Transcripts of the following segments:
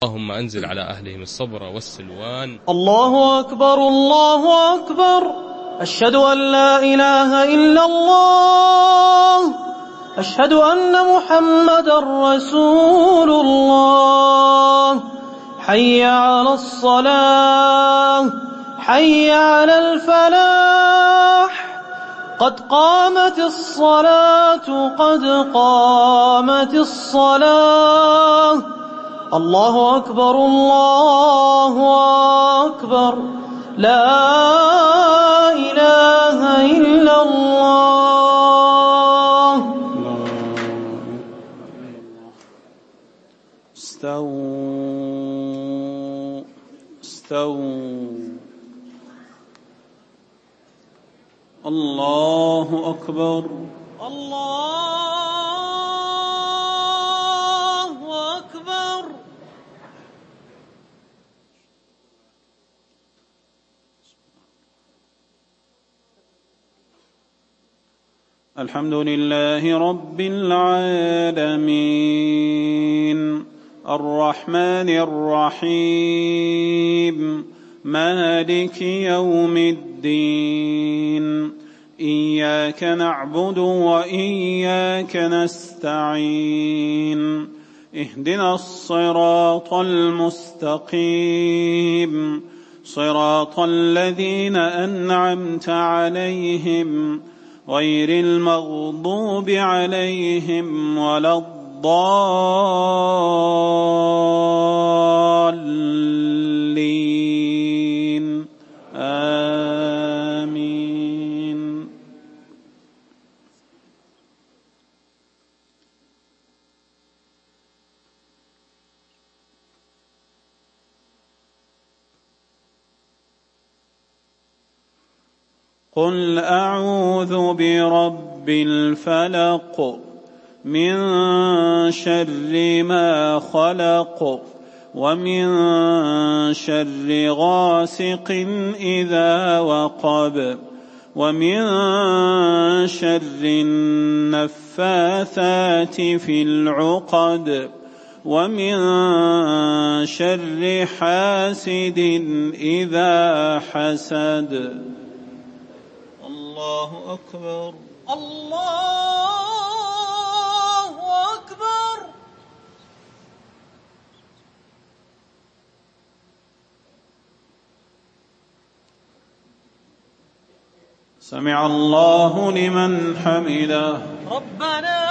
اللهم أنزل على أهلهم الصبر والسلوان. الله أكبر الله أكبر، أشهد أن لا إله إلا الله، أشهد أن محمدا رسول الله. حي على الصلاة، حي على الفلاح، قد قامت الصلاة، قد قامت الصلاة. الله أكبر الله أكبر، لا إله إلا الله. استووا استووا. الله أكبر الله أكبر. الحمد لله رب العالمين، الرحمن الرحيم، مالك يوم الدين. إياك نعبد وإياك نستعين، اهدنا الصراط المستقيم، صراط الذين أنعمت عليهم غير المغضوب عليهم ولا الضالين. آمين. قل أعوذ برب الفلق، من شر ما خلق، ومن شر غاسق إذا وقب، ومن شر النفاثات في العقد، ومن شر حاسد إذا حسد. الله أكبر الله أكبر. سمع الله لمن حمده. ربنا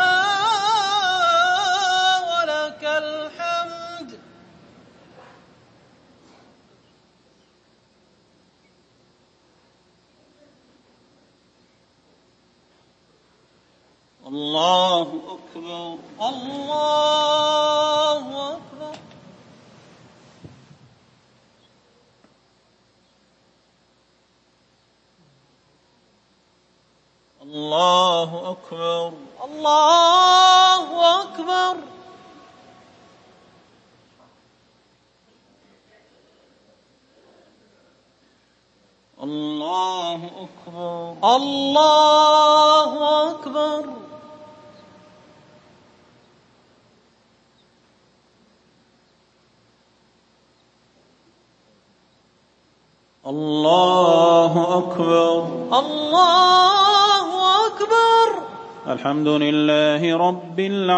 ولك الحمد. الله أكبر الله أكبر. الله أكبر الله أكبر. الله أكبر الله أكبر. الله أكبر الله أكبر. الحمد لله رب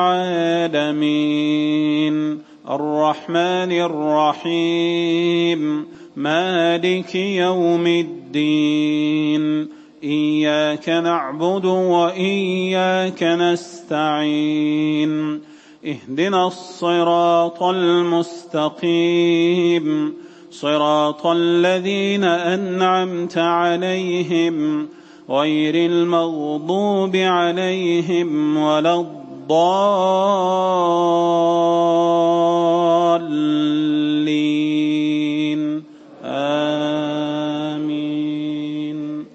العالمين، الرحمن الرحيم، مالك يوم الدين. إياك نعبد وإياك نستعين، اهدنا الصراط المستقيم، صراط الذين أنعمت عليهم غير المغضوب عليهم ولا الضالين. آمين.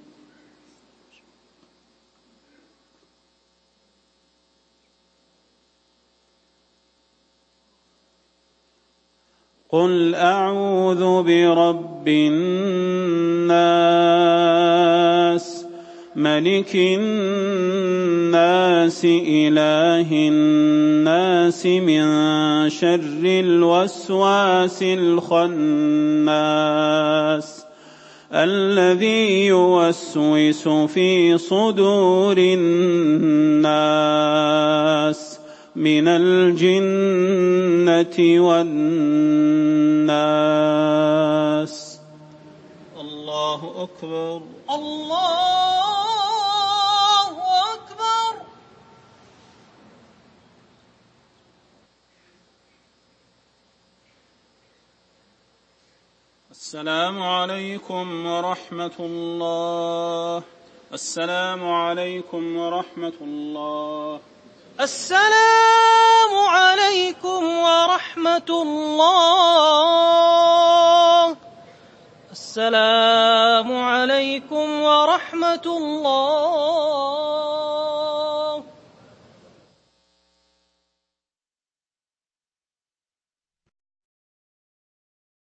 قل أعوذ برب الناس، ملك الناس إله الناس من شر الوسواس الخناس الذي يوسوس في صدور الناس من الجنة والناس. الله أكبر. الله أكبر. السلام عليكم ورحمة الله. السلام عليكم ورحمة الله. السلام عليكم ورحمة الله. السلام عليكم ورحمة الله.